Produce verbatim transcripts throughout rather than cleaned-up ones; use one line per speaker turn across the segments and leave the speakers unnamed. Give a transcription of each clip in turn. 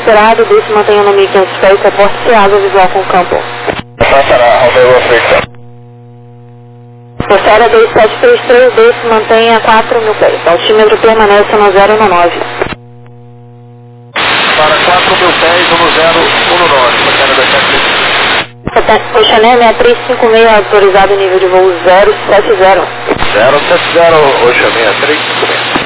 esperado, desce mantenha no mil e quinhentos pés, reporte água visual com campo.
Passará, Romeu Victor.
Força dois sete três três, desce mantenha quatro mil pés, altímetro permanece no zero um nove.
Para quatro mil pés, um zero um nove, Força dois sete três.
Oceané seis três cinco seis, autorizado nível de voo zero sete zero.
zero sete zero, Oceané seis três cinco seis.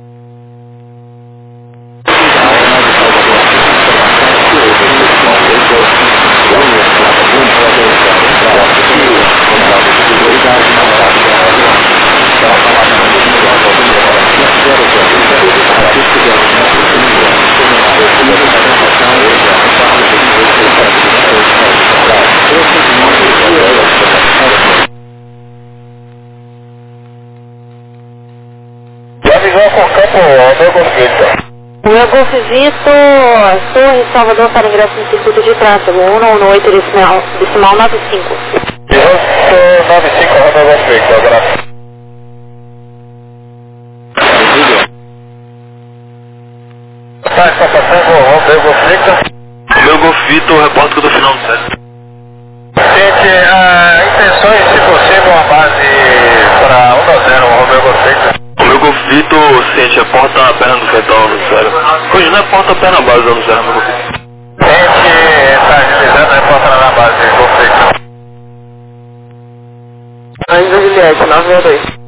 Avisou com o campo, meu Golf Victor.
Meu Golf Victor, Torre Salvador para ingresso no circuito de tráfego, um um oito decimal, decimal nove cinco.
Piloto nove cinco, meu Golf Victor, abraço. Tá, está passando o meu Golf Victor.
Meu Golf Victor, repórter do final do set.
Gente, a intenções, se possível, uma base para um a zero, o meu Golf Victor.
O meu Golf Victor, ciente, é porta a perna do fetal no zero. Hoje não é porta a perna base no zero, meu Golf Victor.
Gente, está agilizando, é porta na base, Golf Victor.
Anjo Juliette, nove seis dois.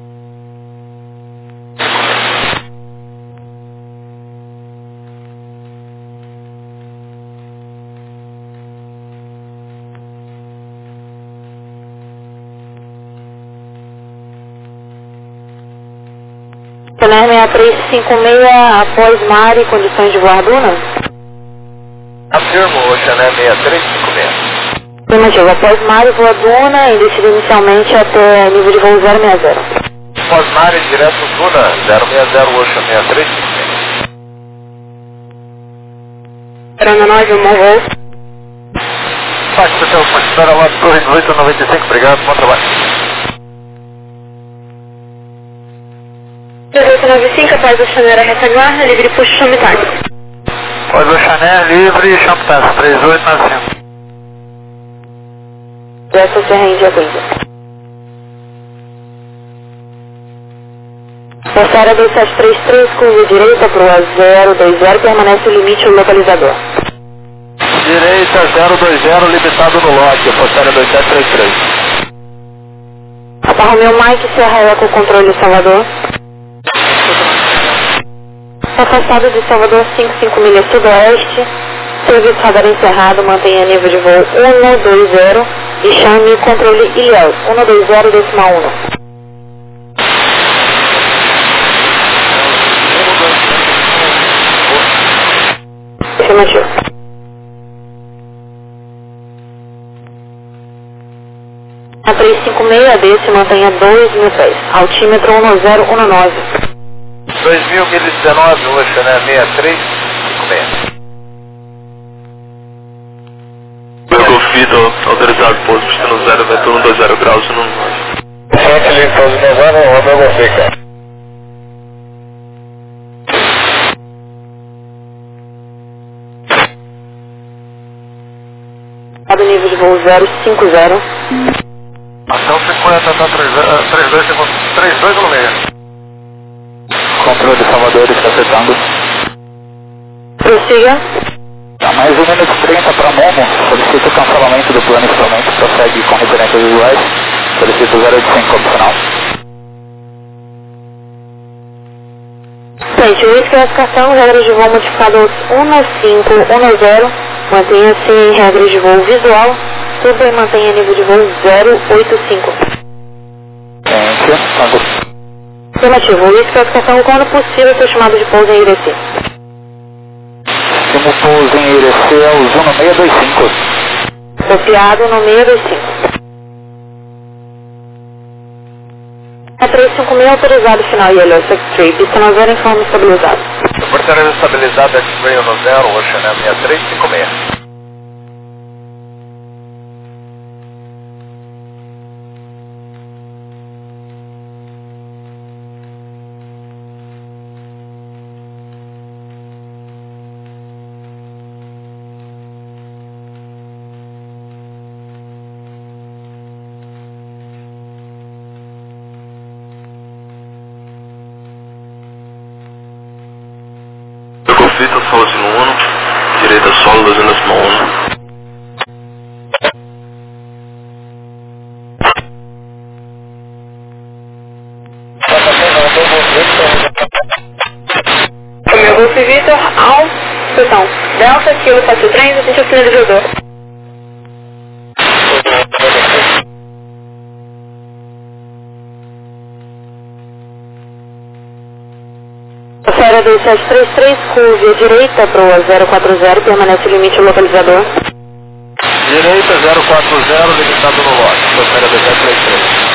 Oceané seis três cinco seis, após mar e condições de voar Duna?
Afirmo, Oceané seis três cinco seis.
Afirmativo, após mar e voa Duna, e descida inicialmente até nível de voo zero seis zero.
Pós-Mare, direto Duna, zero seis zero, Ocean seis três cinco seis.
Esperando nós, um bom voo.
Pode ser o telefone, espera lá, Torre oito noventa e cinco, obrigado, bom trabalho.
oito nove cinco, após Oceaneira retaguarda, livre puxo chame tarde.
Pode Oceané, livre, chamo taxa, três oito nove cinco.
Essa se rende a coisa. Força dois sete três três, curva direita para o zero dois zero, permanece o limite localizador.
Direita zero dois zero, limitado no lote, Força dois sete três três.
Papa Romeu Mike, Serra Eco, controle Salvador. Afastado de Salvador cinco cinco milhas sudoeste. Serviço radar encerrado, mantenha nível de voo um dois zero e chame controle Ilhéus, um dois zero decimal um. Afirmativo. A três cinco seis, desce, mantenha dois mil pés. Altímetro um zero um nove.
dois mil e dezenove, Oceané seis três cinco seis.
Meu Golf Victor, autorizado, pouso, destino zero, vento um dois zero graus, no nove.
Frente livre, pouso novano, Romeu Golf Victor.
Do nível de voo zero cinco zero.
Ação cinquenta, tá três dois segundos, três dois no meio. Controle Salvador, está acertando.
Prossiga.
Tá, mais um minuto e trinta para Momo, solicito o cancelamento do plano inicialmente, prossegue com referências visuais, solicito zero oito cinco como final.
Gente, o risco de classificação, regras de voo modificadas um cinco um zero, mantenha-se em regras de voo visual, tudo e mantenha nível de voo zero oito cinco.
Gente,
Afirmativo, o risco de classificação, quando possível, ser chamado de pouso em Irecê.
como pouso em Irecê é o Zuno seis dois cinco.
Copiado no seis dois cinco. A três cinco seis autorizado, final Yellow six três, pista no zero em forma estabilizada.
Portaria estabilizada, X-Ray no zero, Oceané seis três cinco seis.
Vitor, solo sino uno, direita solo, dois anos acima uno.
Meu Golf Vitor, ao, estação Delta, Kilo quatro três, atende ao finalizador. Série dois sete três três, curva direita, proa zero quatro zero, permanece o limite localizador.
Direita zero quatro zero, limitado no lote, série dois sete três três.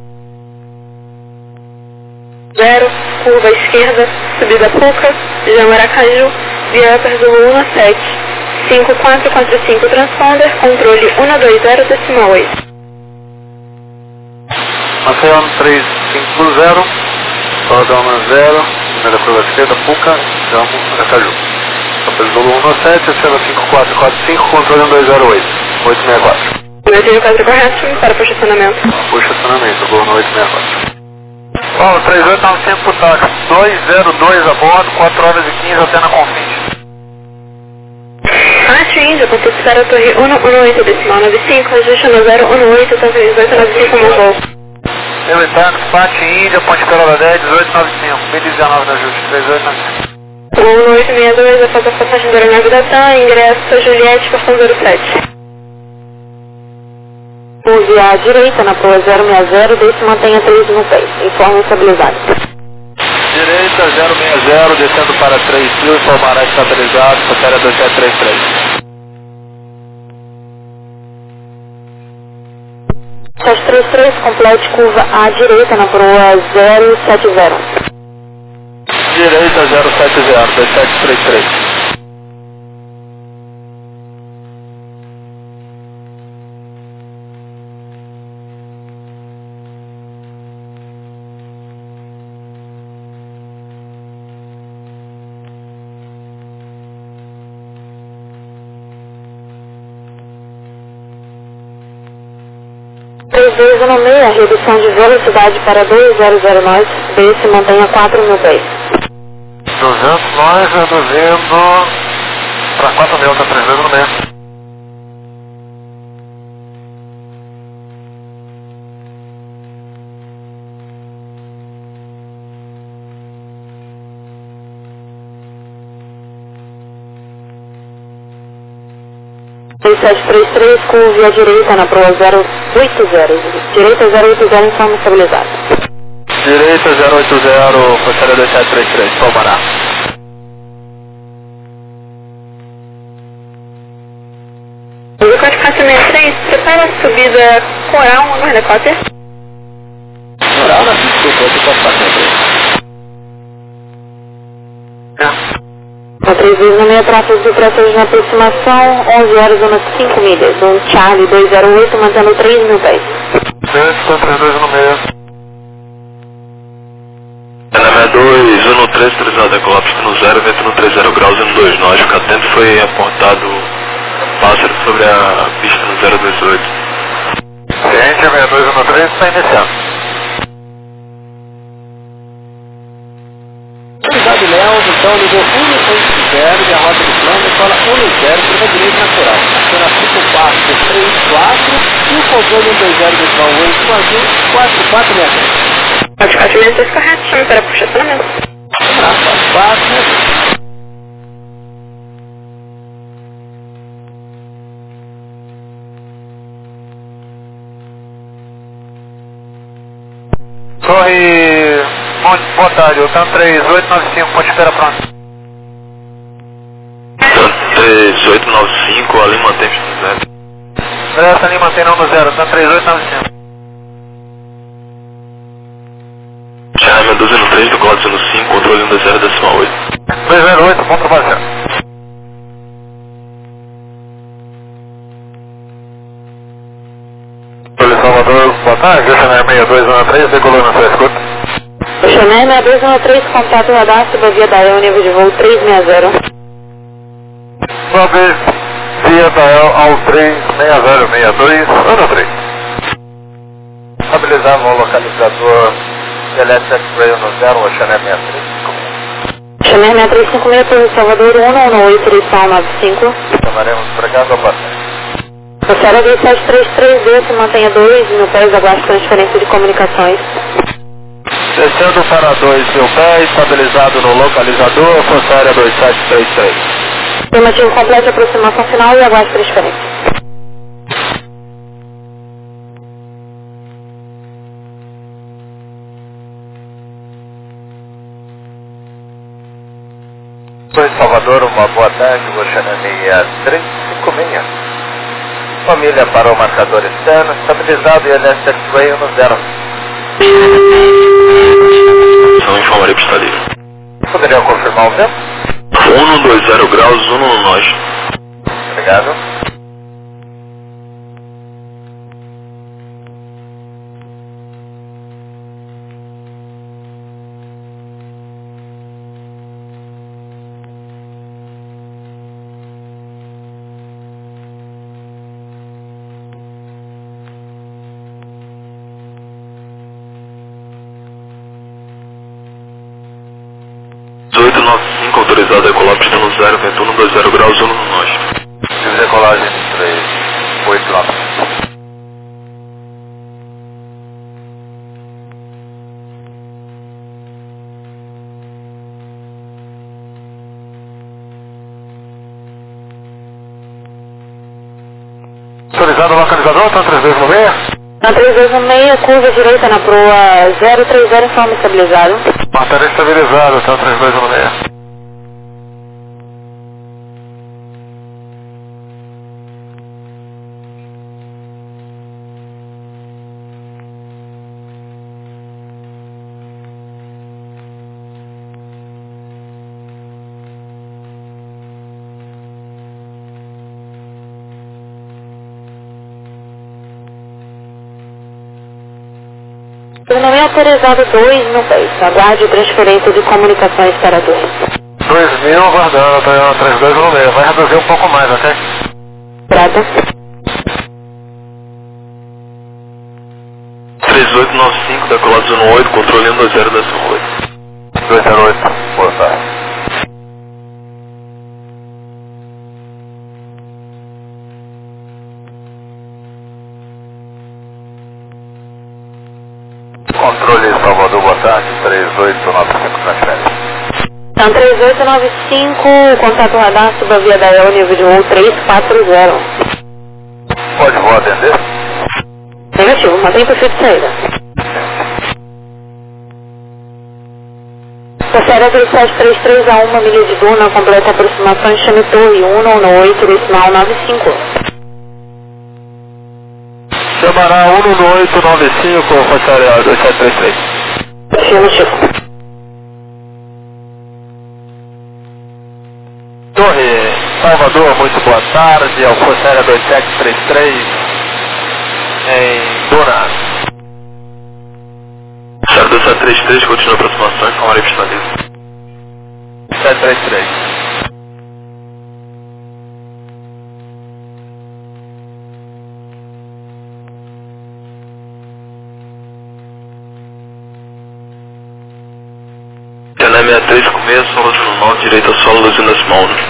Zero, curva esquerda, subida Puca, Jamaracaju, via Upper Zulu um sete, cinco quatro quatro cinco transponder, controle um dois zero decimal oito.
Maceió três cinco zero, Rodão zero, primeira curva esquerda, Puca, Jamaracaju. Upper Zulu um sete, cena cinco quatro quatro cinco, controle um dois zero oito, oito seis quatro.
Meu tiro quatro correto, para o estacionamento.
Puxa estacionamento, vou no oito seis quatro. Bom, três oito nove cinco por táxi, dois zero dois a bordo, quatro horas e quinze até na Confins.
Arte Índia, contestar a torre um um oito decimal nove cinco, ajuste no zero um oito, tanto dezoito nove cinco como voo.
Eu e táxi, Pati Índia, Ponte Perola dez, dezoito nove cinco, mil e dezenove no ajuste, três oito nove cinco.
um oito seis dois, após a passagem da aeronave da TAM, ingresso Juliette, portão zero sete. Use à direita na proa zero seis zero, desce e mantenha três no pé, informe estabilizado.
Direita zero seis zero, descendo para três mil, informará estabilizado, série dois sete três três.
sete três três, complete curva à direita na proa zero sete zero.
Direita zero sete zero, dois sete três três.
três dois um seis, redução de velocidade para dois zero zero nós, desce e mantenha quatro mil pés.
duzentos nós, reduzindo para quatro mil, tá três dois um seis.
dois sete três três, curva à direita na proa zero oito zero, direita zero oito zero, informe estabilizado.
Direita zero oito zero, série dois sete três três, Palmará.
O quatro quatro seis três, prepara a subida coral, uma guarda cópia.
Coral, não, desculpa, eu tô passando.
A três dois um seis, tráfego de pressões na aproximação, onze horas, zona cinco milhas. Um Charlie dois zero oito, mantendo três mil pés.
Centro, três dois um seis.
N M dois um três, autorizado decolar pista no zero, vento no trinta graus e no dois nós. Fica atento, foi apontado pássaro sobre a pista no zero dois oito.
Ciente, N M dois um três, está iniciando.
Unidade Léo, então, ligou um oito zero e a rota de plano escola um zero, curva direita na coral. Cena cinco quatro três quatro e o controle um dois zero decimal oito com azul quatro quatro seis três.
quatro quatro seis três, correto, chame para puxar estacionamento.
quatro quatro.
Torre, boa tarde, o TAM três oito nove cinco, Ponte Espera pronto.
três oito nove cinco, ali mantém pista no zero.
Essa ali mantém não no zero, TAM três oito nove cinco.
Charlie doze no três, do código no cinco, controle um dois zero decimal oito.
dois zero oito, ponto vazio. Salvador, boa tarde, Chanel seis dois um três, decolou na sua escuta.
Chanel seis dois um três, contato radar, subvia Dael, nível de voo três seis zero.
Uma vez, via Dael ao três seis zero seis dois, ano três. Estabilizava o localizador Celeste X-Ray no zero, o Chanel seis três.
Chamei seis três cinco seis por Salvador um um oito, direção nove cinco.
Chamaremos para cá, bastante.
Processo dois sete três três dois, se mantenha dois mil pés, aguarde transferência de comunicações.
Descendo para dois mil pés, estabilizado no localizador, força aérea dois sete três três.
Afirmativo completo, aproximação final e aguarde transferência.
Sou em Salvador, uma boa tarde, Oceania três cinco seis. Família para o marcador externo, estabilizado e L S X-Ray no zero.
São informarei para estalir.
Poderia confirmar o vento?
um dois zero graus, um no nós.
Obrigado.
dezoito nove cinco, autorizado a decolar pistão zero, vento um dois zero graus, um no nós.
Decolagem três oito nove. Autorizado o localizador, tá três dois nove seis?
Na três dois um seis, curva direita na proa zero três zero, informe estabilizado.
Matéria estabilizado, tá três dois um seis.
Não é autorizado dois mil pés. Aguarde transferência de comunicações para dois.
dois mil, aguardando, tá três dois um seis. Vai reduzir um pouco mais, ok?
Prata.
três oito nove cinco, decolado zona oito, controle um dois zero da zona oito.
dois zero oito, boa tarde. Controle Salvador, boa tarde, três oito nove cinco, transferência.
Então, três oito nove cinco, contato radar, suba via da E L, nível de voo três quatro zero.
Pode vou atender?
Negativo, mantém perfil de saída. Processo dois sete três três a uma milha de Duna, completa aproximação, chame torre um um oito, decimal nove cinco.
Chamará um um oito nove cinco, força aérea dois sete três três.
Afirmativo.
Torre Salvador, muito boa tarde, ao força aérea dois sete três três, em Duna.
Charlie dois sete três três, continua a aproximação, informarei para estalir.
sete três três.
Janela seis três seis, solo de normal, direita solo, dois decimal um.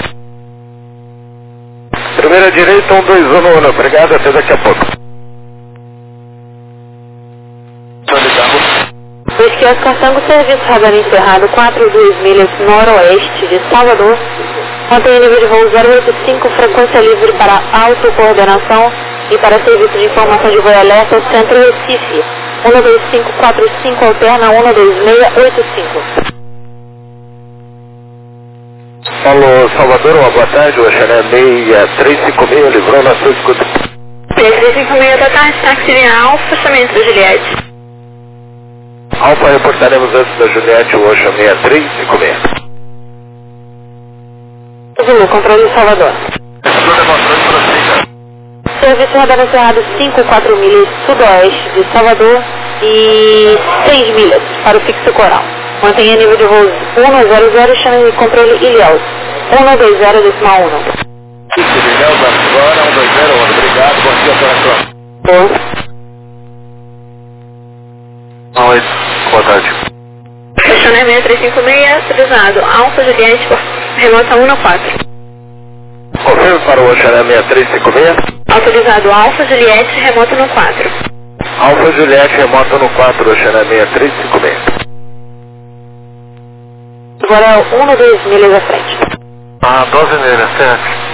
Primeira direita, um dois um um, obrigado, até daqui a pouco.
Esquias Caçango, serviço radar encerrado, quatro duas milhas noroeste de Salvador. Mantém nível de voo zero oito cinco, frequência livre para autocoordenação e para serviço de informação de voo alerta, Centro Recife. um dois cinco quatro cinco, alterna um dois seis oito cinco.
Alô, Salvador, uma boa tarde, o Oceania seis três cinco seis, livrou na sua escuta.
seis três cinco seis, boa tarde, táxi Alfa, chamamento da Juliette.
Alfa, reportaremos antes da Juliette, o Oceania três cinco seis.
Zulu, controle de Salvador. Serviço radar encerrado, cinco quatro milhas sudoeste de Salvador e seis milhas para o fixo coral. Mantenha nível de voo um zero zero, chame de controle Ilhéus. um dois zero, decimal um.
Ilhéus, agora, um dois zero um, obrigado, bom dia, coração.
Bom.
Oi, boa tarde.
Questionamento seis três cinco seis, cruzado Alfa Juliette, remota um no quatro.
Confirme para o Oceana seis três cinco seis.
Autorizado Alfa Juliette, remoto no quatro.
Alfa Juliette, remoto no quatro, Oceana seis três cinco seis.
Agora é o um no dois milhas à frente.
Ah, doze milhas, certo.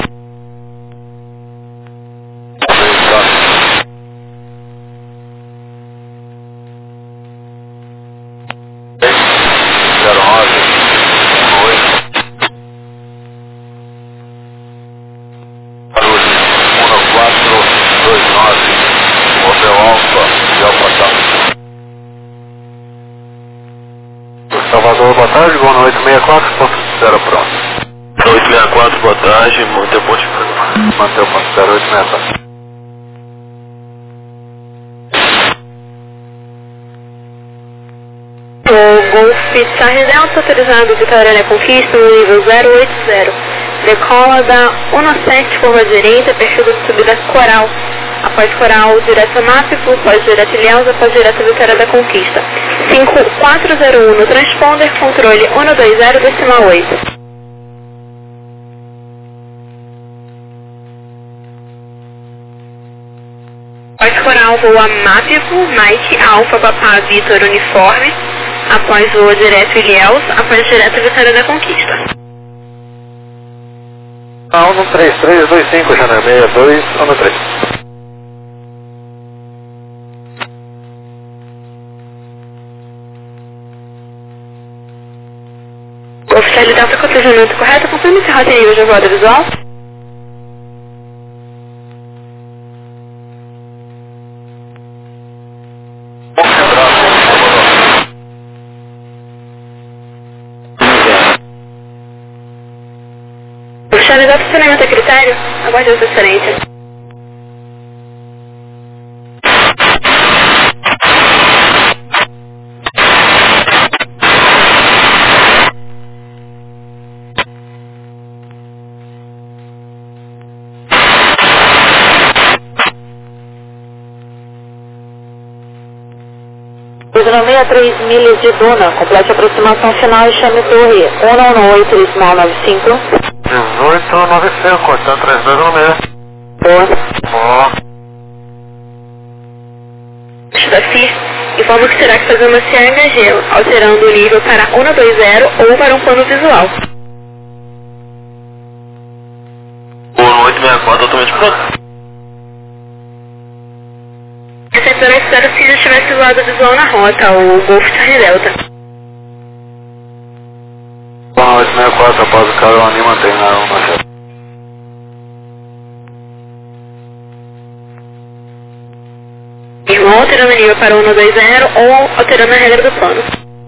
Salvador, boa tarde, Gol no oito seis quatro, ponto zero pronto.
oito seis quatro, boa tarde, mantém o ponto zero.
Mantém o ponto zero oito seis quatro.
O Golf Charlie Delta, autorizado Vitória Conquista no nível zero oito zero. Decola da um sete, curva direita, perfil de subida Coral. Após Coral, direto Mápico, após direto Ilhéus, após direto Vitória da Conquista. cinco quatro zero um no transponder, controle um dois zero, decimal oito. Após Coral, voa Mápico, Mike, Alfa, Papá, Vitor, Uniforme. Após voa direto Ilhéus, após direto Vitória da Conquista.
Ah, um três três dois cinco, Oceana seis dois um três.
Oficial Delta com atendimento correto, confirme se rota em nível de voada visual. Oficial Delta, estacionamento a critério, aguarde a transferência. seis três milhas de Duna, complete a aproximação final e chame torre um nove oito, decimal nove cinco.
dezoito nove cinco, cortando três dois um seis.
Boa.
Boa.
Da F I R, informa que terá que fazer uma C H G, alterando o nível para um dois zero ou para um plano visual.
O no oito seis quatro, totalmente pronto.
Receptor espero se já estivesse voado visual na rota, o Golf Charlie Delta.
Bom, oito seis quatro, após o carro, ali mantém na uma.
Irmão alterando o nível para um dois zero ou alterando a regra do plano.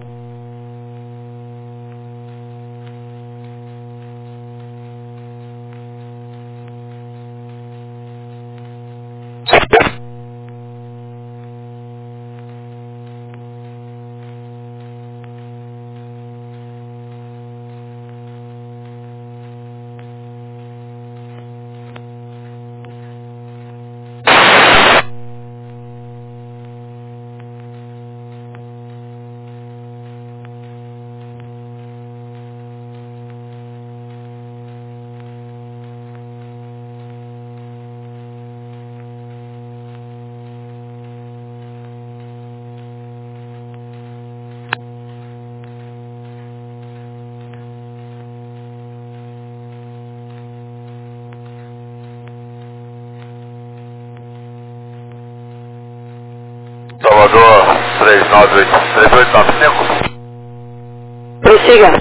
Salvador, três nove oito, três oito nove cinco.
Prossiga.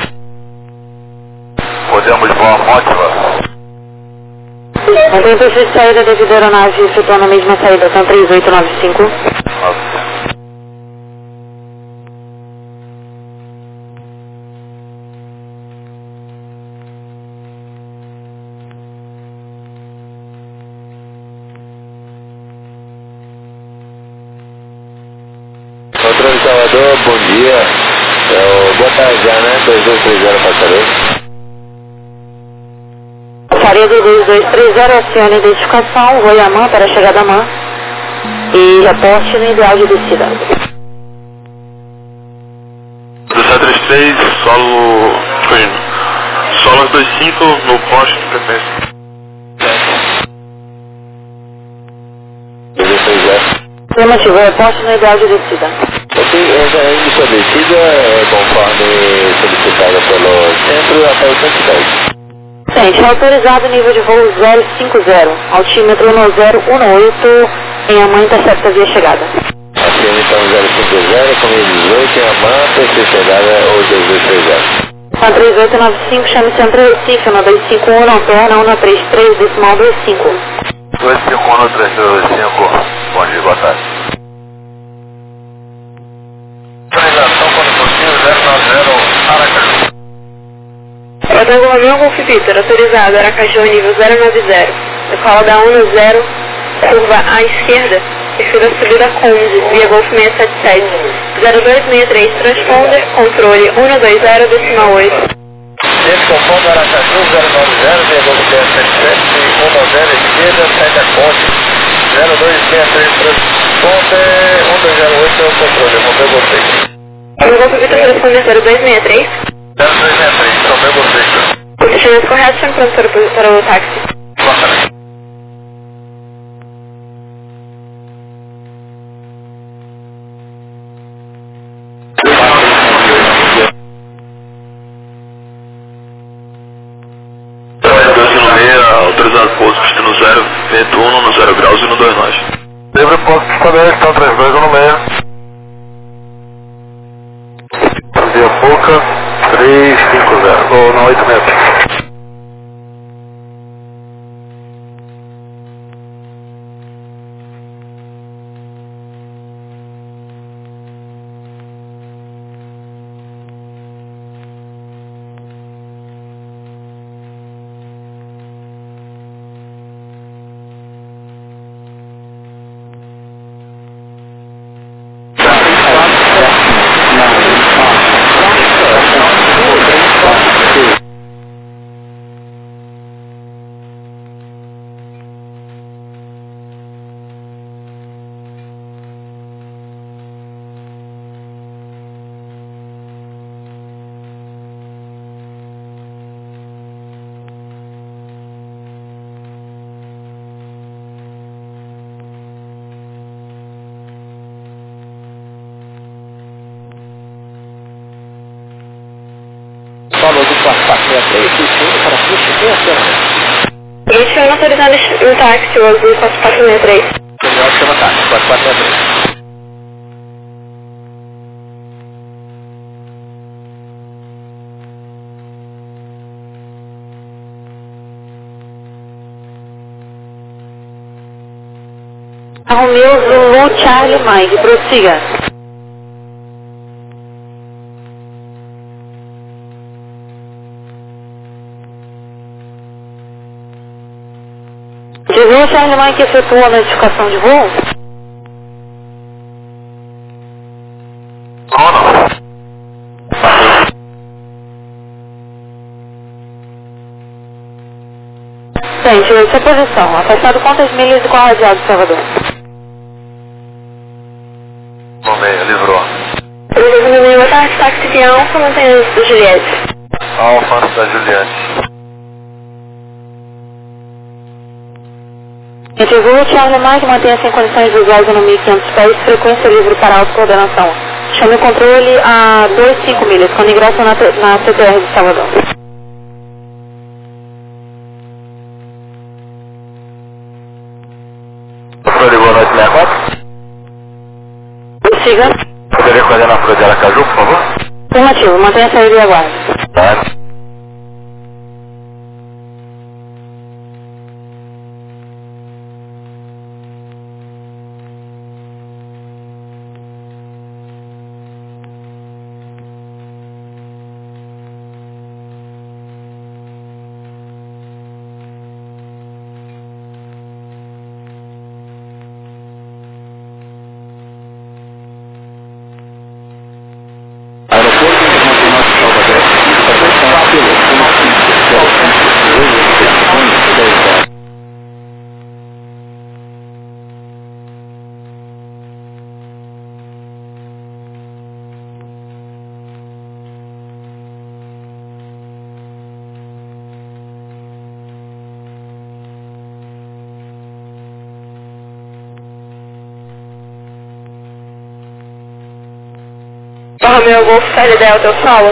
Podemos voar Mótiva.
Mantém o perfil de saída devido à aeronave efetuando a mesma saída, são três oito nove cinco.
Controle Salvador, bom dia. É o boa tarde já, né? dois dois três zero passaredo.
Passaredo dois dois três zero, acione identificação, voo Yaman para a chegada a Man e reporte no ideal de descida.
Do seis, solo... Foi solo dois cinco no poste de preferência.
Afirmativo, é poste no ideal de descida.
Ok, essa índice de descida é conforme solicitada pelo centro até o cento e dez.
Gente, autorizado nível de voo zero cinco zero, altímetro no zero um oito, em Amã intercepta via chegada.
Ok, então zero cinco zero, comigo dezoito, em Amã, P C chegada ou dezesseis zero.
Uma três oito nove cinco, chame sempre Recife, no dois cinco um, não perna, um três três, decimal dois cinco.
dois cinco um, três dois cinco, bom dia, boa tarde. Autorização quando possível, zero nove zero, Aracaju.
Protocolo Leão Golf Victor, autorizado, Aracaju, nível zero nove zero. Decola da um zero, curva à esquerda, perfil da subida Conde, via Golf seiscentos e setenta e sete. zero dois seis três, transponder, controle um dois zero, decimal oito.
Esse compondo Aracaju, zero nove zero, via Golf seiscentos e setenta e sete, um zero esquerda, sete a Conde. zero dois seis três, transponder, um dois zero oito é o controle, eu vou ver vocês.
O Golf Victor, transponder zero dois seis três.
zero dois seis três, então ver vocês.
Posicionamento correto, chame pronto para, o- para o táxi.
Boa tarde.
Autorizado pouso destino zero, vento um no zero graus e no dois nós.
Livre posto também, estão três dois um seis. Via Fuca, três cinco zero, ou não, oito metros.
Falou do quatro quatro seis três, destino para Puxa e acionamento.
Este é autorizado no táxi, o azul quatro quatro seis três.
Melhor chama táxi, quatro quatro seis três.
Romeu Zulu Charlie Mike, prossiga. Zulu Charlie Mike efetuou a notificação de voo?
Não, não.
Gente, essa posição, afastado quantas milhas e qual a radial do Salvador?
No meio, livrou.
Presidente do meio, boa tarde, táxi de Alfa, mantenha do Juliette.
Alfa da Juliette.
Gente, Zulu Charlie Mike mantenha-se em condições visuais no mil e quinhentos pés, frequência livre para autocoordenação. Chame o controle a vinte e cinco milhas, quando ingressa na, na C T R de Salvador.
Controle, boa noite, sessenta e quatro.
Prossiga.
Poderia coordenar a Folha de Aracaju, por favor?
Afirmativo, mantenha a saída e aguarde.
Tá.
Aeroporto Internacional de Salvador.
Romeo Golf Charlie Delta, eu falo.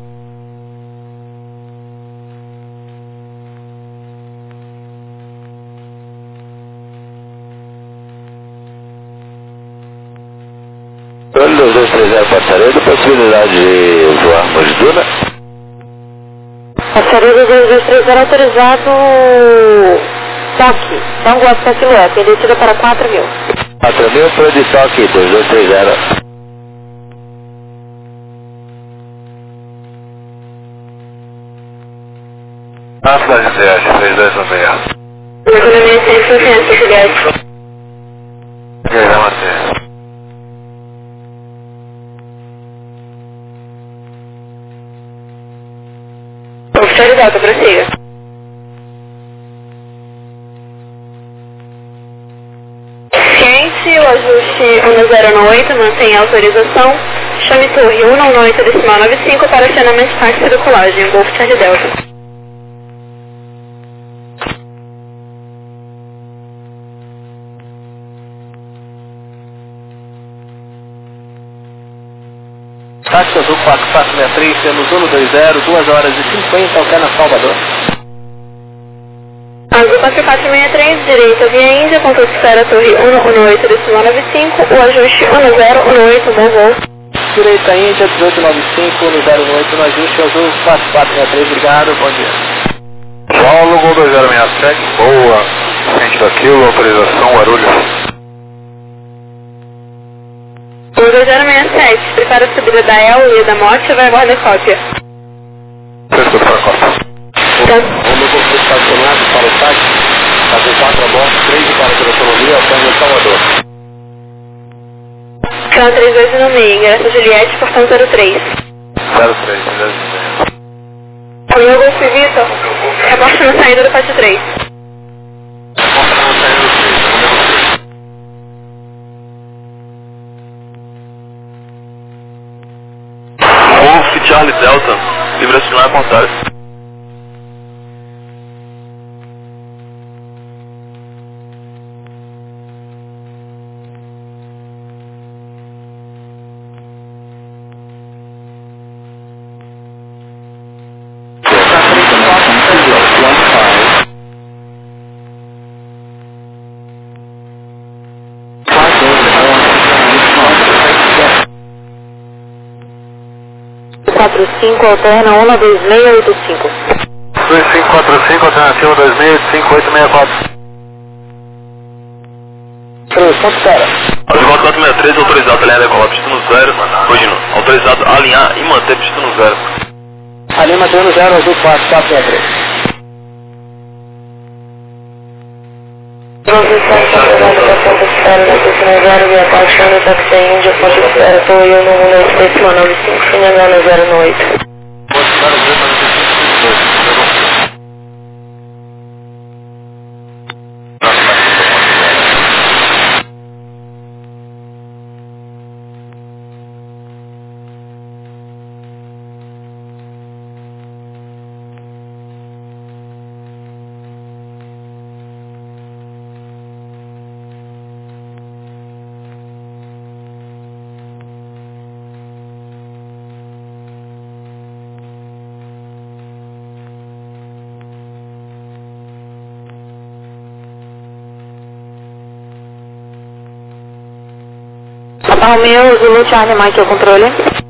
Olho dois dois três zero Passaredo, possibilidade de voarmos Duna.
Passaredo dois dois três zero autorizado. Toque, Tango Oscar Silhouette, tem descida para quatro mil.
quatro mil para de toque, dois dois três zero.
Na cidade de Oeste, três dois um seis.
Economia seis por cento, Juliette.
E aí, vai manter.
Charlie Delta, prossiga. Ciente, o ajuste um zero oito, mantém a autorização. Chame torre um oito decimal nove cinco para acionamento de táxi de colagem, Golf Charlie Delta.
Táxi Azul quatro quatro seis três, temos um dois zero, duas horas e cinquenta, ao pé na Salvador.
Azul quatro quatro seis três, direita via Índia, contato de espera torre um oito decimal nove cinco, o ajuste um zero um oito, bom voo.
Direita Índia, dezoito nove cinco, um zero um oito, no ajuste Azul quatro quatro seis três, obrigado, bom dia.
Paulo, Gol dois zero seis sete, boa, ciente daquilo, autorização, Guarulhos.
dois zero seis sete, prepara a subida da El e da Morte, vai aguardar cópia.
Sexto para a Costa.
Vamos ser estacionado para o táxi, fazer quatro a bordo, três para a autonomia, ao pé no Salvador.
Canal três dois no meio, ingresso Juliette, portão zero três.
zero três, zero três.
Romeo Golf Vitor, reporte na saída do pátio três.
Golf Charlie Delta, livre assinar contrário.
quatro cinco, alterna um dois seis oito cinco.
dois cinco quatro cinco, alternativa dois seis oito cinco oito seis quatro.
três, ponto zero.
Azul quatro quatro seis três, autorizado alinhar decolar pista no zero. Corrigindo, autorizado alinhar e manter pista no zero.
Ali mantendo zero, Azul quatro quatro seis três.
Espera na pista no zero, via Paixão no táxi Índia, ponto de espera, torre um oito decimal nove cinco, Finha no zero oito. Romeo, Zulu, Charlie, Mike, ao controle.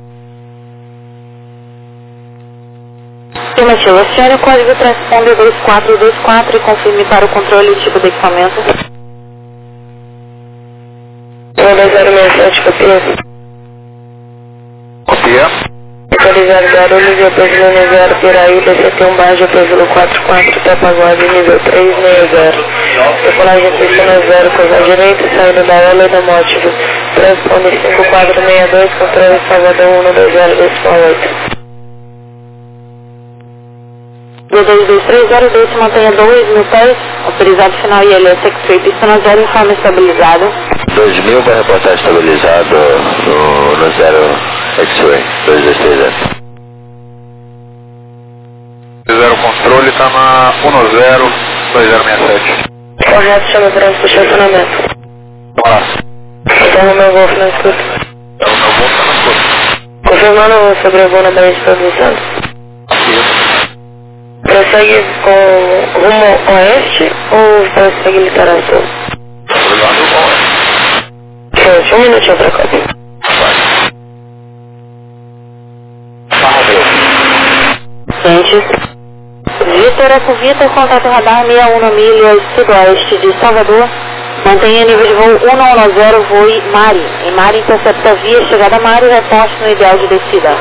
Afirmativo, acione o código transponder dois quatro dois quatro e confirme para o controle o tipo de equipamento. um dois zero seis sete, copia.
Copia.
Localizado Guarulhos, Geopesilo zero, Piraíba, C T um Bar, Geopesilo quatro quatro, Tapagode, nível três seis zero. Decolagem pista no zero, curva direita, saída da Ela e da Mótivo. Transponder cinco quatro seis dois, controle Salvador um dois zero decimal oito. D dois dois três zero dois se mantenha dois mil pés, autorizado final I L S X-Ray, pista no zero, informe estabilizado.
dois mil para reportar estabilizado no, no zero X-Ray, dois dois três zero.
Zero controle, está na um zero dois zero seis sete.
Correto, chama o trânsito de estacionamento.
Bora.
Então o meu golfe na escuta.
É o meu volta na escuta.
Confirmando sobre o voo na Bahia de Todos os Santos. Prossegue com rumo oeste ou prossegue litoral sul? Gente, um minutinho para cópia. Gente, Vitor Eco Vitor, contato radar sessenta e uma milhas sudoeste de Salvador. Mantenha nível de voo um nove zero, voe Mari. Em Mari, intercepta via chegada a Mari e reposte no ideal de descida.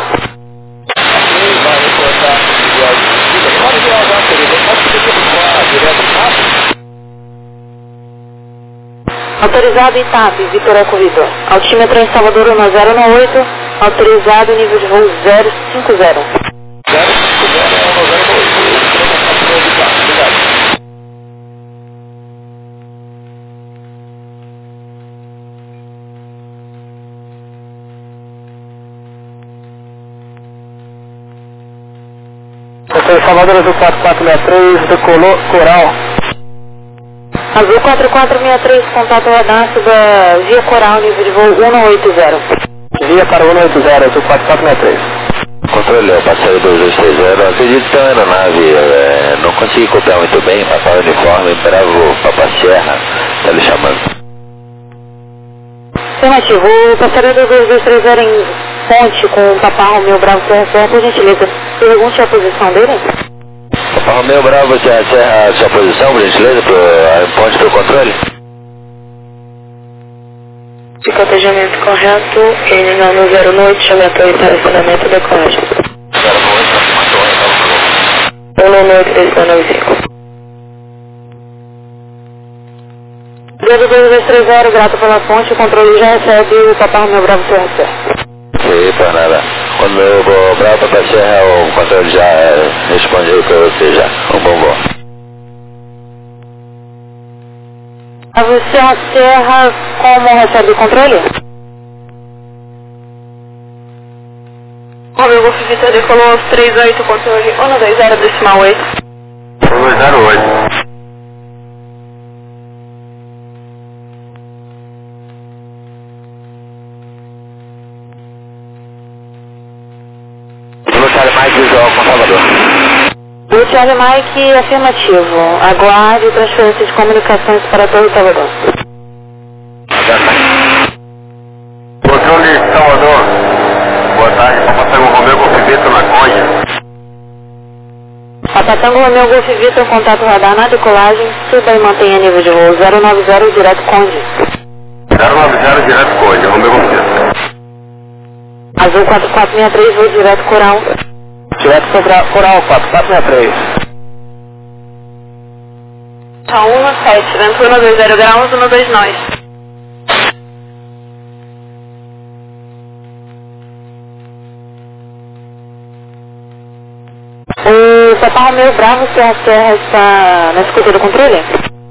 Autorizado em T A P, Vitor Eco Vitor. Altímetro em Salvador um zero um oito, autorizado nível de voo zero cinco zero.
Salvador Azul quatro quatro seis três, decolou Coral.
Azul quatro quatro seis três, contato radar da via Coral, nível de voo um oito zero.
Via para um oito zero, Azul quatro quatro seis três.
Controle, eu passei dois dois três zero, acredito que é uma aeronave, é, não consegui copiar muito bem, passava o uniforme, bravo, Papa Sierra, tá lhe chamando.
Afirmativo, o passageiro dois dois três zero em ponte com o Papa Romeu Bravo Serra Serra, por gentileza, pergunte a posição dele.
Papa Romeu Bravo Serra Serra, a sua posição, por gentileza, pro, ponte pro controle?
De cotejamento correto, N não zero noite, chamatório para acionamento da colagem. um nove três nove cinco. dois dois três zero, grato pela ponte, o controle já recebe o Papa Romeu Bravo Serra Serra.
Sim, para nada. Quando eu vou Bravo Papa Serra, o controle já é, responde aí para você já. Um bom voo.
A Serra Serra, como recebe o controle? Romeu Golf Vitor decolou três oito, controle um dois zero, decimal oito.
um dois zero oito.
Mike visual com Salvador.
O Charlie Mike, afirmativo. Aguarde transferência de comunicações para todo o Salvador.
Controle Salvador. Boa tarde, Papatango Romeu Golf Vitor na Conha.
Papatango Romeu Golf Vitor, contato radar na decolagem, suba e mantenha nível de voo zero nove zero, direto Conde.
zero nove zero, direto Conde, Romeu Golf Vitor.
Azul quatro quatro seis três, voo direto Coral.
Direto Coral quatro quatro seis três.
Tá um sete, vento um dois zero graus, um dois nove. O Papa Romeu Bravo Serra Serra está na escuta do controle?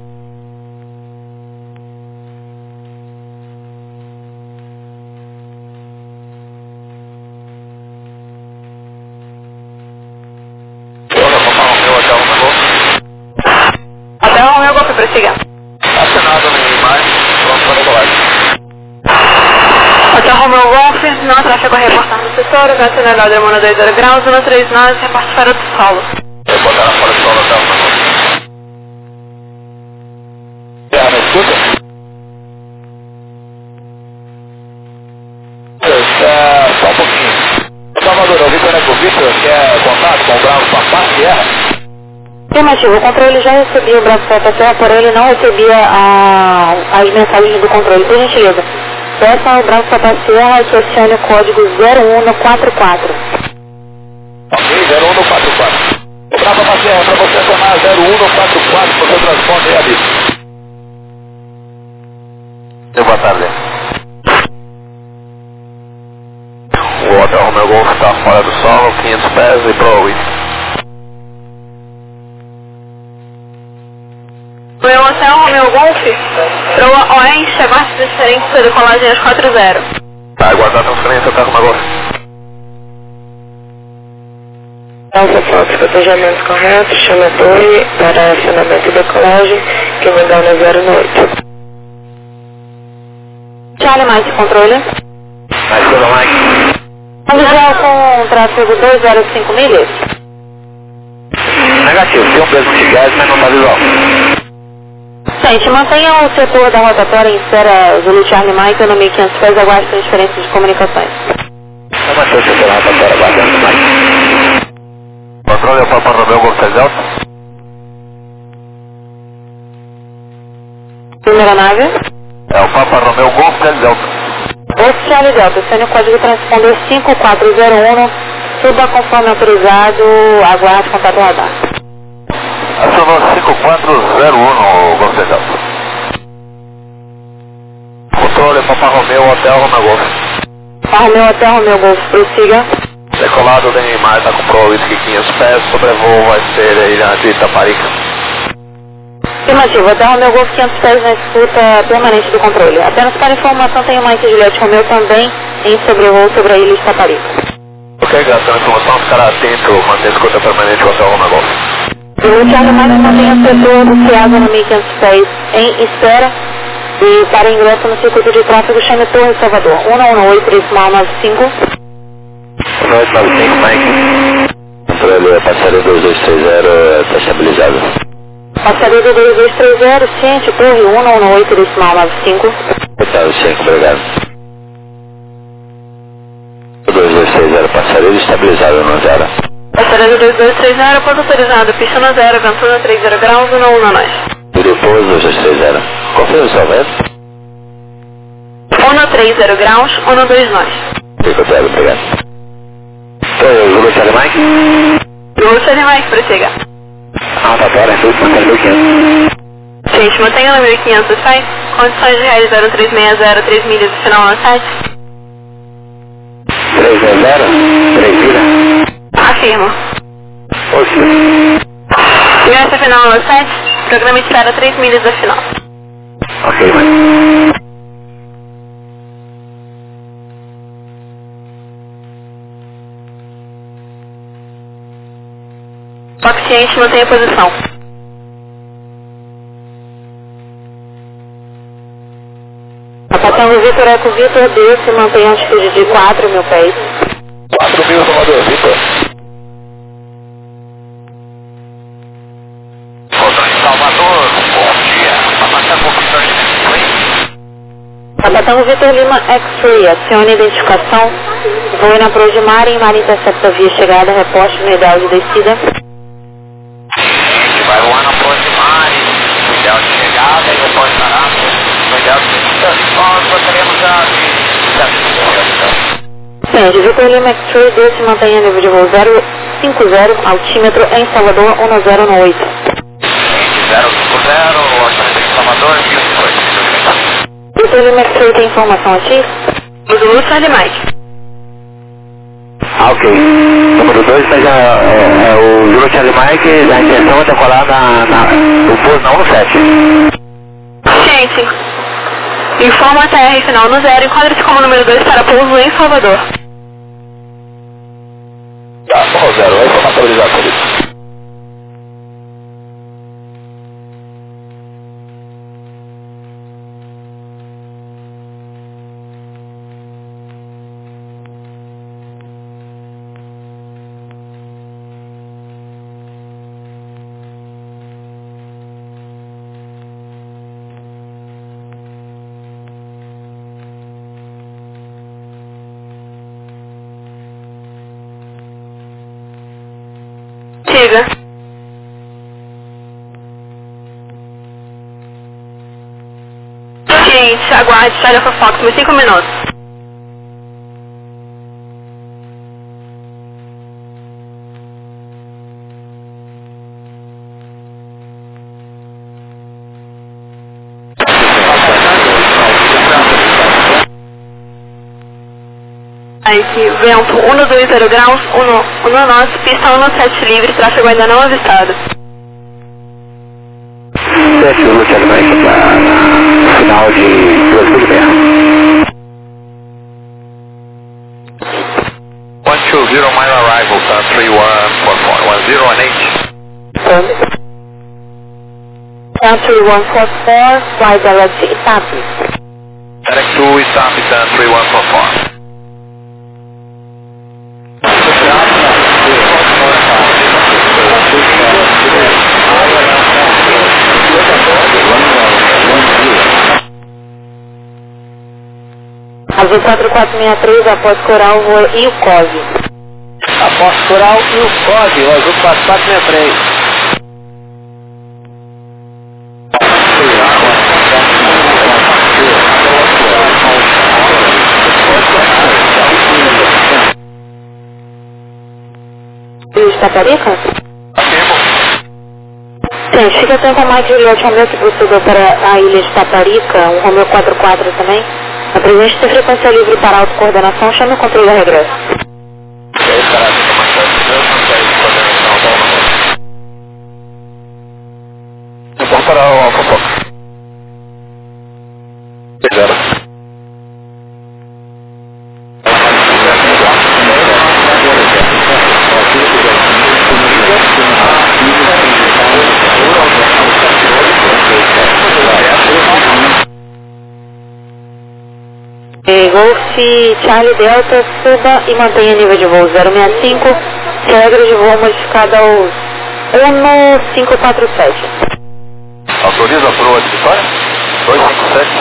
Prossiga.
Acionado na imagem, vamos para a colagem.
Hotel Romeu Golf, não tráfego a reportar no setor, vento na Eldra um dois zero graus, um três nove, reparte fora do solo.
Eu vou botar fora do solo até o Romeu.
Terra, me escuta? É, só um pouquinho. Salvador, o Vitor Eco Vitor quer contato com o Bravo Papa Sierra?
Afirmativo, o controle já recebia o Bravo Serra Serra, porém ele não recebia a, as mensagens do controle. Por gentileza, peça ao Bravo Serra Serra que acione o código zero um quatro quatro.
Ok, zero um quatro quatro. O Bravo Serra Serra, para você acionar zero um quatro quatro, você transponde aí a bicho.
Boa tarde. O Hotel Romeu Golf está fora do solo, quinhentos pés e pro Whisky.
O Hotel Romeu Golf, para o oeste, aguarde transferência de colagem às quatro zero.
Tá, aguardar a transferência Hotel Romeu Golf.
Alfa Fox, cotejamento correto, chama a torre para acionamento da colagem, que vai dar no zero oito. Charlie Mike, controle.
Mas tudo, Mike.
Visual com tráfego dois zero cinco milhas.
Negativo, tem um peso de gás, mas não está visual.
Gente, mantenha o setor da rotatória em esfera Zulu Charlie Mike no mil e quinhentos pés, aguarde transferência de comunicações.
Vou manter o setor da rotatória aguardando mais.
Controle, Papa Romeo Golf Delta.
Primeira nave.
É o Papa Romeo Golf Delta.
Golf Charlie Delta, sendo o código transponder cinco quatro zero um, suba conforme autorizado, aguarde contato radar.
Acionou cinco quatro zero um, Golf Delta. Controle, Papa Romeo, Hotel Romeo Golf.
Romeo Hotel Romeo Golf, prossiga.
Decolado da Neymar, está com Pro Whisky quinhentos pés, sobrevoo vai ser a ilha de Itaparica.
Afirmativo, Hotel Romeo Golf quinhentos pés na escuta permanente do controle. Apenas para informação, tem o Mike Juliette Romeo também em sobrevoo sobre a ilha de Itaparica.
Ok, graças à informação, ficará atento, manter a escuta permanente com o Hotel Romeo Golf.
O Thiago Mike mantém o setor do Ciasa no mil e quinhentos pés em espera e para ingresso no circuito de tráfego chame Torre Salvador. um um oito decimal nove cinco.
um oito nove cinco, Mike. Controle, passaria dois dois três zero, está estabilizado.
Passaria do dois dois três zero, ciente, Torre um um oito decimal nove cinco.
Oitavo cinco, obrigado. dois dois três zero, passaria estabilizado no zero.
Passaria do dois dois três zero, ponto autorizado, pista no zero, ventuna trinta graus, um um na nós.
E depois dois dois três zero. Confirma o seu vento.
um trinta graus, um dois nós.
Fica até, obrigado. Oi, Zulu Charlie Mike.
Zulu Charlie Mike, prossiga.
Ah, tá fora, tudo mantém mil e quinhentos.
Gente, mantenha no mil e quinhentos, sai. Condições de realizar um três seis zero, três milhas do final no sete.
três seis zero? três milhas?
Afirmo.
Oxe.
Ingresso final no sete, programa espera três milhas do final.
Ok, Mike.
Paciente, mantenha a posição. Acatando Vitor Eco Vitor, desce, mantém a altitude de quatro mil pés.
quatro mil, Salvador, Vitor.
Salvador, bom dia. Capatão Vitor
Capatão Vitor Lima X-Ray, acione a identificação. Voe na Progimar em Mar Intercepta via chegada, reposte no ideal de descida.
vai voar na Progimar, no ideal de chegada e depois estará no ideal de descida. Nós gostaríamos já de...
Entende, Vitor Lima X-Ray, desce, mantenha a nível de voo zero cinco zero, altímetro em Salvador, um zero um oito.
zero cinco zero, orçamento em Salvador, mil e dois.
Vitor Lima X-Ray tem informação aqui? O Zulu Charlie Mike.
Ah, ok. Número dois, mas é, é, é o Zulu Charlie Mike, a intenção é decolar na, na, no pouso na um sete.
Gente, informa a T R final no zero, enquadre-se como número dois para pouso em Salvador.
Tá, bom, zero, vai informar atualizado por isso.
Siga. Gente, aguarde, Charlie for Fox, mais cinco minutos. Mike, vento um dois zero graus, um no nosso, pista um sete livre, tráfego ainda não avistado.
Sete Zulu Charlie Mike para final de duas mil e meia.
one two zero mile arrival, uh, three one four four, one zero and eight.
Down three one four four, fly direct to Itapi.
Direct to Itapi, uh, three one four four.
Azul quatro quatro seis três, após Coral, voa e o C O V.
Após Coral e o C O V, o Azul quatro quatro seis três.
Taparica? Sim, fica atento a Mike Juliette Romeo que procedeu para a ilha de Taparica, um Romeo quatro quatro também. A presença de frequência livre para autocoordenação, chame o controle de regresso.
Vamos para o Alfa Fox.
Golf Charlie Delta, suba e mantenha nível de voo zero seis cinco, regra de voo modificada aos um cinco quatro sete.
Autoriza a proa de Vitória? dois cinco sete.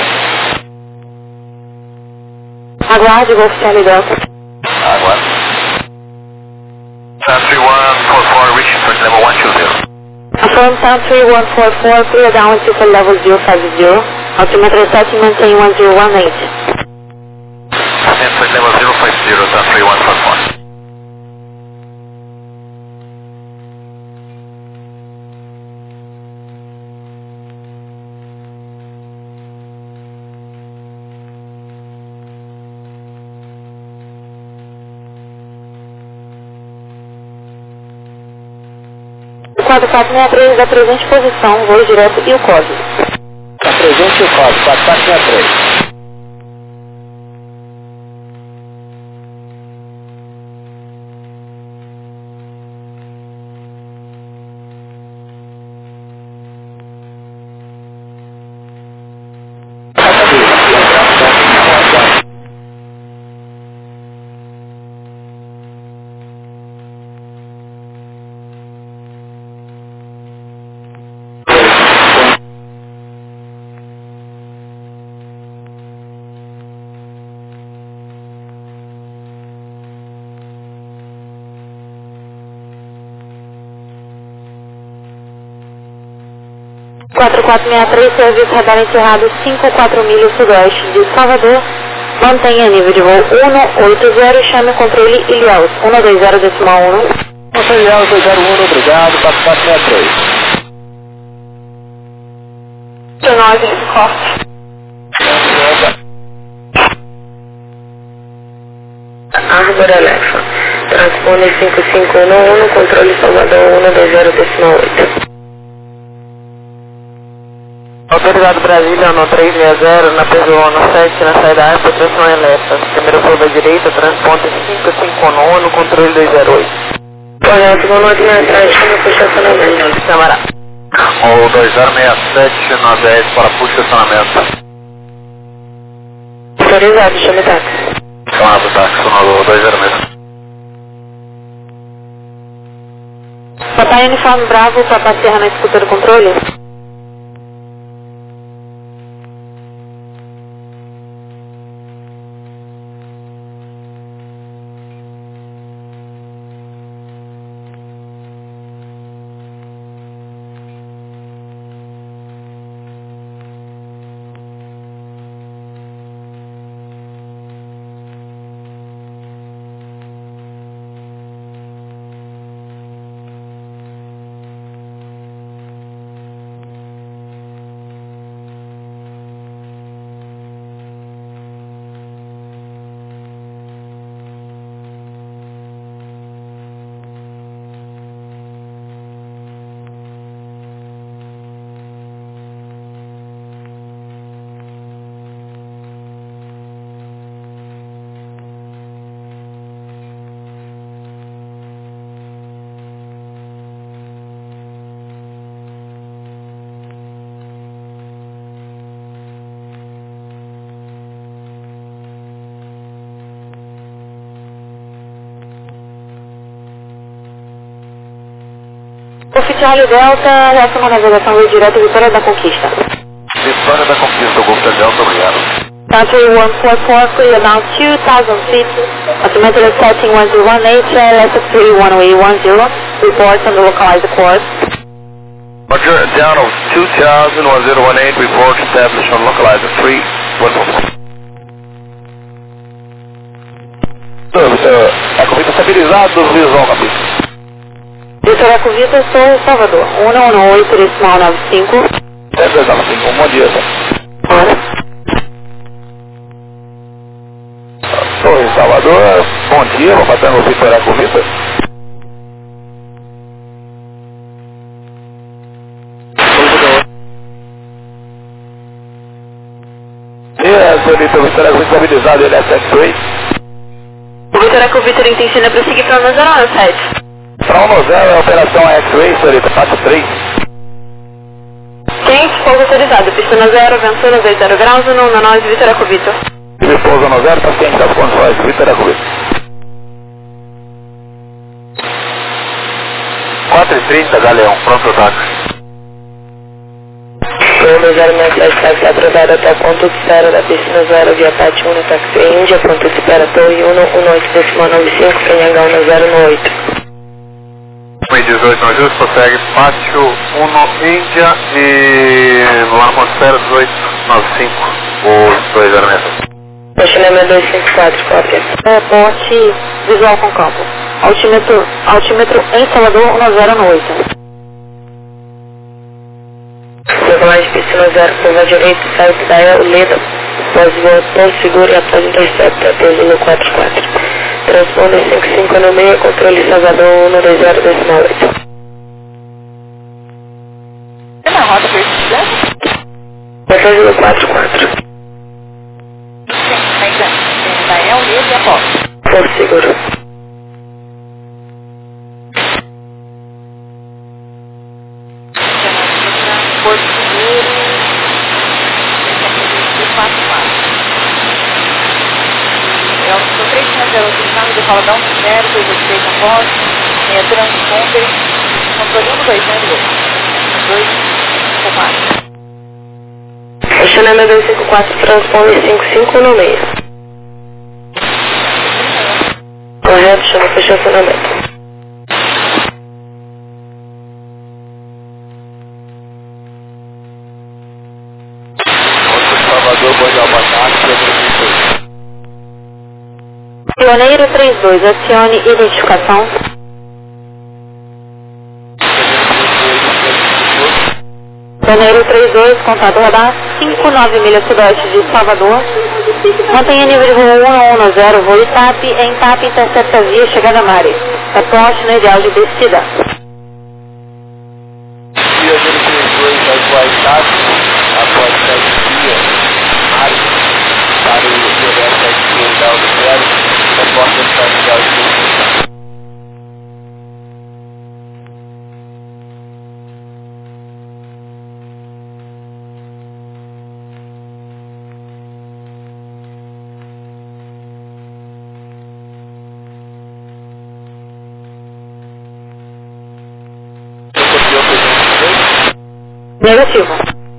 Aguarde, Golf Charlie Delta.
Aguarde. Sun three one four four, reaching for level one two zero.
Affirm Sun three one four four, clear down to for level zero five zero. Altimetro setting, maintain one zero one eight.
Flight level zero five zero, Sun three one four four.
quatro quatro seis três da presente posição, voo direto e o código.
Da presente e o código, quatro quatro seis três.
quatro quatro seis três, serviço radar encerrado cinco quatro milhas sudoeste de Salvador. Mantenha nível de voo um oito zero e chame o controle Ilhéus um dois zero decimal um.
Controle Ilhéus dois zero um, obrigado, quatro quatro seis três.
dezenove, corte. Arbor Alexa. Transpone cinco cinco um um, controle Salvador um dois zero decimal oito. Autoridade Brasília, no três seis zero, na P Z O sete, na saída A, proteção elétrica. Primeiro voo da direita, transponte cinco cinco um, no controle dois zero oito. Correto, boa noite, na entrada, chama para o estacionamento. Câmara.
O dois zero seis sete, na dez, para puxo estacionamento.
Autorizado, chame táxi.
Chamado táxi, no dois zero seis.
Papai Uniforme Bravo, Papai Serra na escuta do controle. Oficial Delta, essa é uma navegação voo direto Vitória da Conquista.
Vitória da Conquista, o Golf Delta, obrigado.
Country one four four, clear down two thousand feet. Altimeter setting one zero one eight, L S three one zero one zero. Report on the localized course.
Roger, down of two thousand, one zero one eight, report established on localizer three one four four.
Eco Vitor estabilizado, visão na pista.
Vitor Eco Vitor, Torre Salvador, um um oito, decimal nove cinco.
É dois nove cinco, bom dia.
Ora.
Torre Salvador, bom dia, vou passar no Vitor Eco Vitor. E senhorita, o Vitor Eco Vitor estabilizado, ele é sete dois.
O Vitor Eco Vitor intensiona prosseguir para o zero nove sete.
Para um zero, a operação X-Ray, senhorita, passo três.
Quente, pouso autorizado, pista no zero, vento no zero graus, no um nove, Vitor Eco Vitor.
Ele pousa no zero, paciente das condições, Vitor Eco Vitor.
quatro e trinta, Galeão, pronto ataque.
Polo zero nove sete, táxi atrasado até o ponto de espera da pista no zero, via Pati um, táxi Índia, ponto de espera Torre um, um oito, decimal nove cinco, Penhangão no zero no oito.
um e dezoito, não ajuda, prossegue, Pátio um, Índia e lá na ponte espera dezoito nove cinco, o dois zero seis.
Postinamento dois cinco quatro, cópia. É, porte visual com campo. Altímetro, altímetro em Salvador, um zero no oito. Localize pista no zero, curva direita, sai da Leda, pós-voo, ponto seguro e após intercepto, até Zulu quatro quatro. Transponder cinco cinco no meio, controle Salvador um dois zero decimal oito. É na rota precisa? Até Zulu quatro quatro. Daí é o Leda e a porta. Ponto seguro. Porto Seguro, quatro quatro. É o seu três zero oito, de fala da um zero, dois oito seis na voz, é transponder, controle um dois zero dois cinco quatro. Questionamento dois cinco quatro, transponder cinco cinco no meio. Correto, chama para estacionamento. Pioneiro trinta e dois, acione identificação. Pioneiro trinta e dois, contato radar, cinco nove milhas sudoeste de Salvador. Mantenha nível de voo um um zero, voo TAP, em TAP intercepta via chegada a Mare. Reporte no ideal de descida.
Dia trinta e dois, atuais TAP, após sete dias, Mare, para o ideal sete ideal do zero. Reporta está legal de descrição.
Negativo.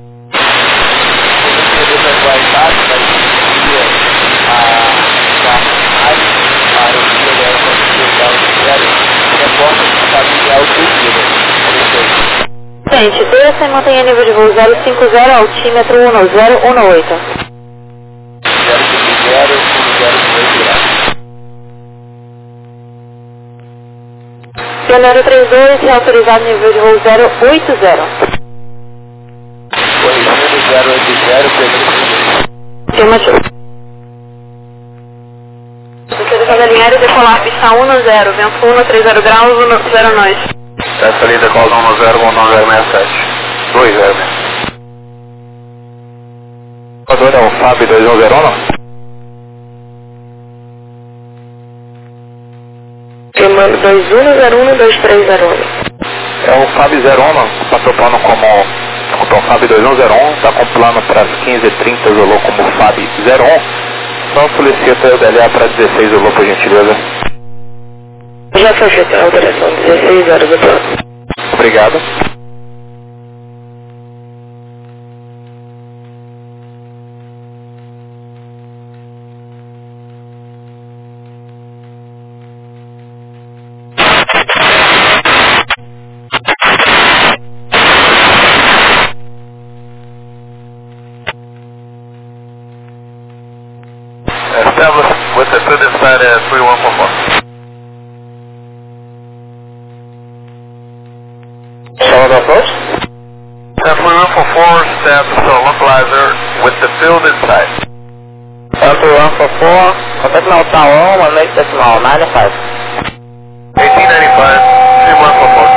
Gente, desça e mantenha nível de voo zero cinco zero, altímetro um zero um oito.
zero cinco zero, zero
Pioneiro trinta e dois, é autorizado nível de voo zero oito zero.
Corrigindo zero oito zero, Pioneiro
Afirmativo. Autorizado alinhar e decolar pista um zero, vento um, três zero graus, um zero nós.
Essa linda cola um zero um zero seis sete, dois zero seis.
O é o Fábio dois um zero um?
Firmando dois um zero um, dois três zero um.
É o Fábio zero um, passou plano como então, Fábio dois um zero um, está com plano para as quinze e trinta, Zulu como Fábio zero um. Só solicita o D L A para dezesseis, Zulu, por gentileza.
Já foi feita a alteração, dezesseis horas do plano.
Obrigado.
I stood inside at three one four four.
Salvador approach?
At three one four four, stand the localizer with the field inside.
three one four four, contact now tower one eight decimal nine five.
eighteen ninety-five, three one four four.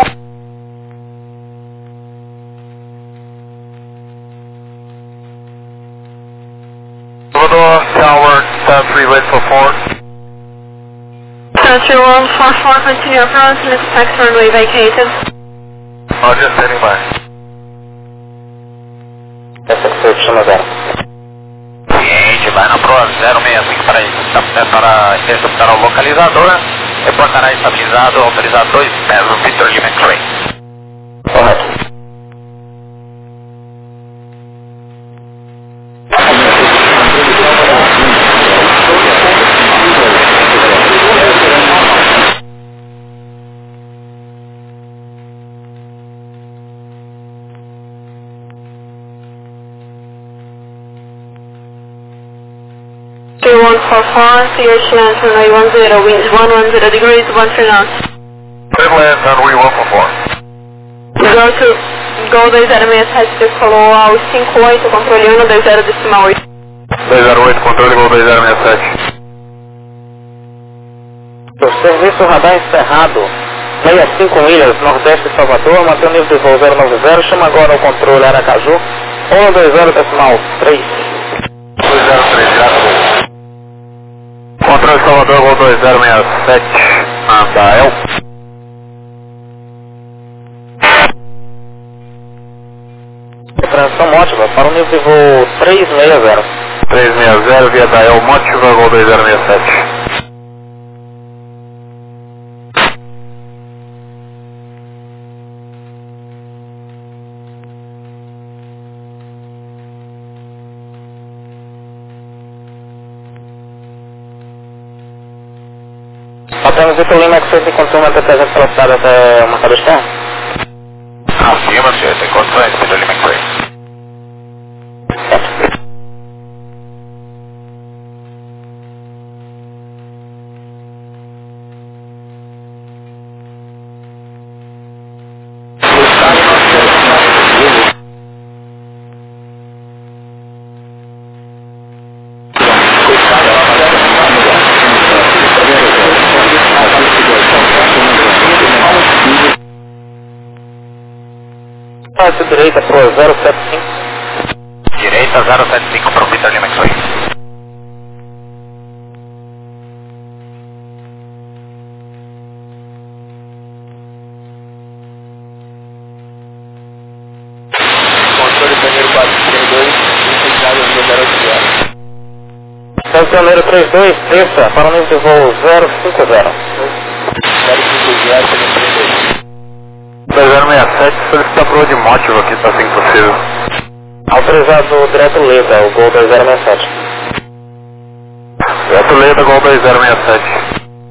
Salvador, tower, stand three wait for four.
Center one four four, continue approach and expect runway vacated.
Oh, just standing by.
Essa descrição zero.
Ciente, vai na Pro zero seis cinco para, para interceptar o localizador. Reportará estabilizado, autorizado dois pés, o Victor Lima X-Ray.
Correto.
three one four four, C H land runway one zero, winds one one zero degrees, one three knots.
Clear land, runway one four four.
Go to Gol dois zero seis sete, decolou ao cinco oito, controle um dois zero decimal oito.
dois zero oito, controle Gol dois zero seis sete.
O serviço radar encerrado, sessenta e cinco milhas, nordeste de Salvador, mantém o nível de voo zero nove zero, chama agora o controle Aracaju, um dois zero decimal três.
dois zero três, graças. Controle Salvador, Gol dois zero seis sete, Andael.
Transição Mótiva para o nível de voo trezentos e sessenta.
trezentos e sessenta, via Dael Mótiva, Gol dois zero seis sete.
Temos Victor Lima X-Ray com turma até trezentos velocidade até o marcador externo.
Afirma, senhor, tem condições, Victor Lima X-Ray.
Parte direita para o zero sete cinco.
Direita zero sete cinco para o Victor Lima X-Ray.
Controle Pioneiro quatro três dois, incendiário zero oito zero. Então, Pioneiro três dois, desça para o nível de voo zero cinco zero. zero cinco zero, três dois.
dois zero seis sete, solicita prova de Mótiva aqui, tá assim que possível.
Autorizado direto Leda, o Gol dois zero seis sete.
Direto Leda, Gol dois zero seis sete.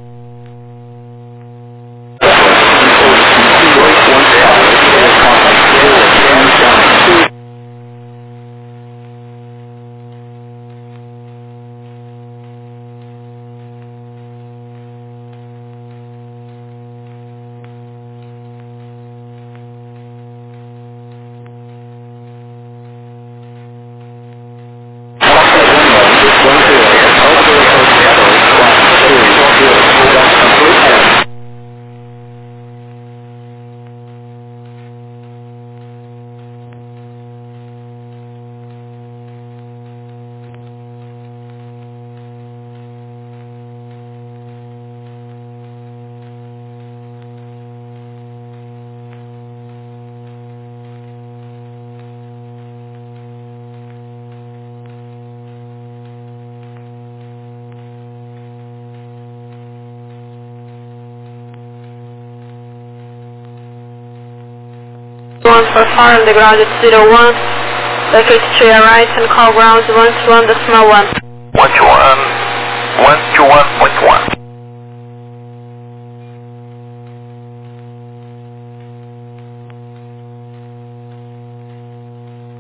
one four four on the ground at zero one, vacate straight right and call grounds one two one decimal one.
one two one, one two one point one.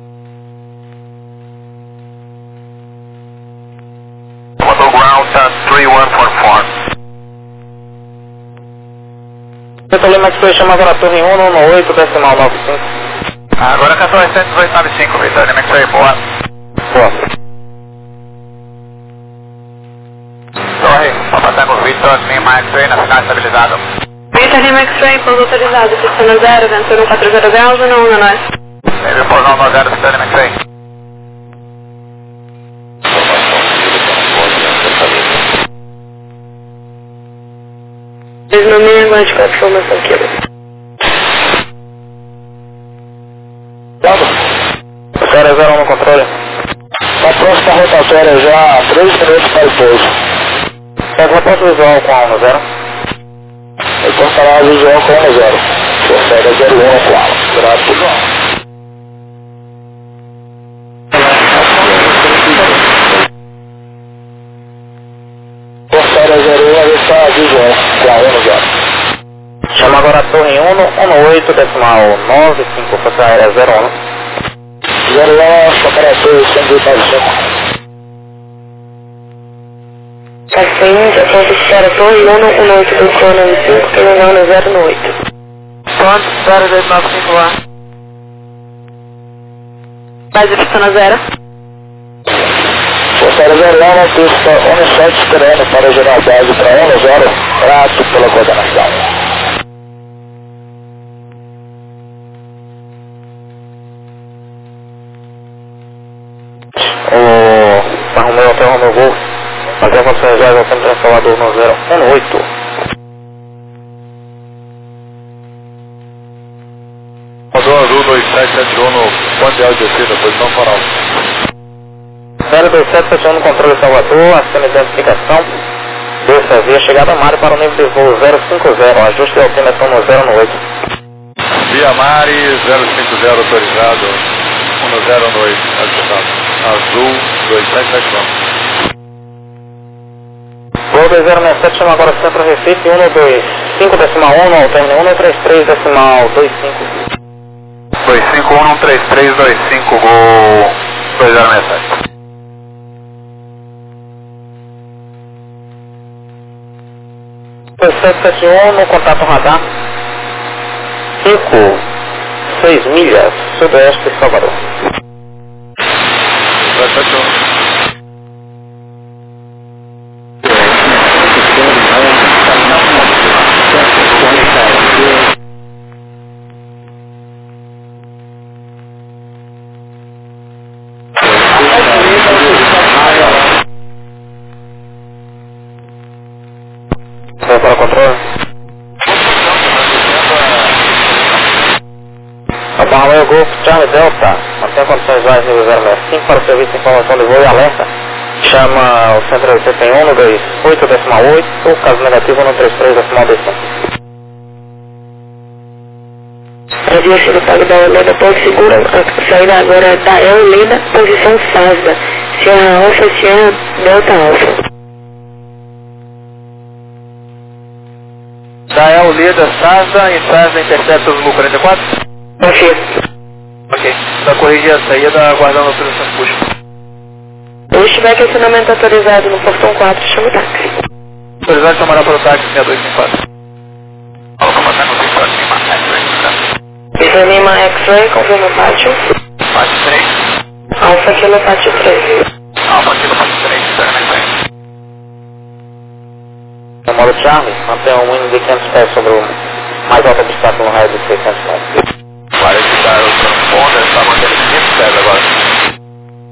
Salvador ground, three one four four.
Centro Lima X-Ray, chama agora a torre um um oito decimal nove cinco.
Agora quatorze cento e oito nove cinco, Vitor Lima X-Ray, boa.
Boa.
Torre, Papa Tango Vitor Lima X-Ray na final estabilizado.
Vitor Lima X-Ray, pouso autorizado, pistando zero, vento um quatro zero graus, um um nós.
Ele pousou no zero, Vitor Lima X-Ray.
Eles não me aguardem com a informação aqui.
zero zero um no controle.
A próxima rotatória já há três minutos para o pouso.
Pega a porta visual com a um zero.
Eu postará a visual com um zero. Forçada zero um com ala. Grado por João. Forçada zero um, aí está a visual com a um zero.
Chama agora a torre um um oito decimal nove cinco, força aérea zero um.
zero um, operação cento e oitenta e cinco.
Assim, já pode estar a torre um um oito do nove cinco, pelo zero um oito.
Pronto, zero dois nove cinco lá.
Base pistando zero.
Forçada zero um, na pista um sete esperando para gerar base para um zero. Grato pela coordenação.
O Romeu até o Romeu Golf, fazer a função já já sempre Salvador no zero um oito.
Rodou azul dois sete sete um no ponto de descida, posição farol.
zero dois sete sete um no controle Salvador, acima de identificação. Desça via chegada a Mário para o nível de voo zero cinco zero, ajuste de altimetão no zero um oito.
Via Mari zero cinco zero autorizado, um zero dois ajustado. Azul dois sete sete um.
Voo dois zero seis sete, chama agora Centro Recife, um dois cinco decimal um, no término um três três decimal dois cinco.
dois cinco um um três três dois cinco, voo dois zero seis sete.
dois sete sete um no contato radar, cinco seis milhas, sudoeste de Salvador.
dois sete um.
Vai para o controle. Papa Romeo Golf Charlie Delta, mantém condições várias nível zero seis cinco para o serviço de informação de voo e alerta. Chama o Centro Recife em um dois oito decimal oito, caso negativo um três três decimal dois cinco.
Radiação do Pago da Holanda, ponto segura, a saída agora da Eulina, posição Sasda, Sierra Alfa, Sierra Delta Alfa.
Da Eulida, Sasda e Sasda intercepta o Zulu quarenta e quatro?
Confio.
Ok, para corrigir a saída, aguardando a autorização de puxo.
Se estiver aquecimento autorizado no portão quatro, chama o táxi.
Autorizado chamará para o táxi seis dois cinco quatro.
Vitor Lima X-Ray, confirma o pátio.
Pátio três.
Alfa Kilo Pátio três.
Alfa Kilo Pátio três, experimento.
No modo Charlie, mantém um wind de quinhentos pés sobre o mais alto obstáculo no raio de seiscentos metros.
Vai evitar o transponder, está mantendo quinhentos pés agora.